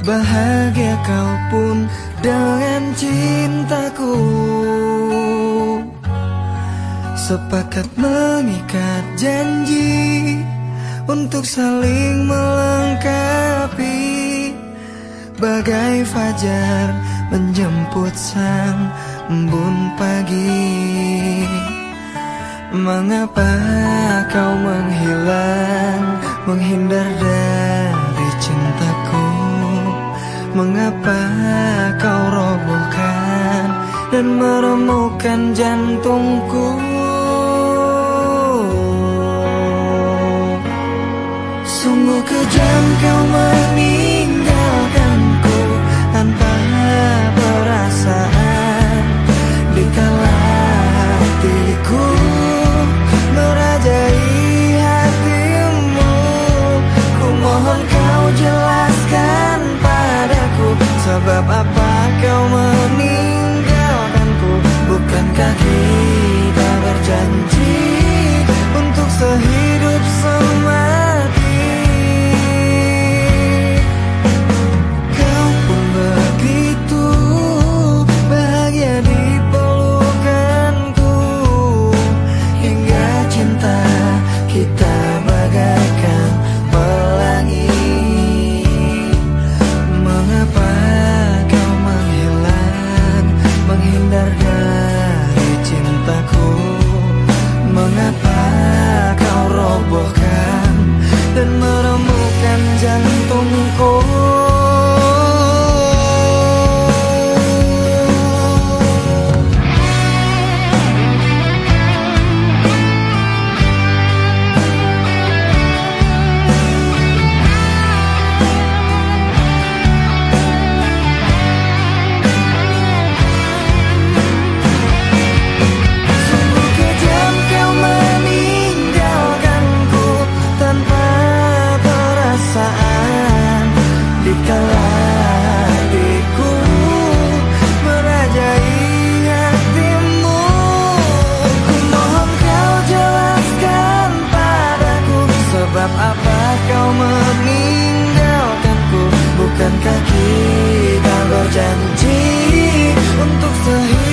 Bahagia kau pun dengan cintaku. Sepakat mengikat janji untuk saling melengkapi, bagai fajar menjemput sang embun pagi. Mengapa kau menghilang, menghindar dari cintaku? Mengapa kau robohkan dan meremukkan jantungku? Sungguh kejam kau meninggalkanku tanpa perasaan, dikala hatiku merajai hatimu. Ku mohon kau jelaskan padaku, sebab apa kau meninggalkanku? Bukankah kita berjanji untuk sehidup semati? Kau pun begitu bahagia di pelukanku, hingga cinta kita bagaikan pelangi. Mengapa kau menghilang, menghindar dari cintaku? Mengapa kau robohkan dan meremukkan jantungku? Bukankah kita berjanji untuk sehidup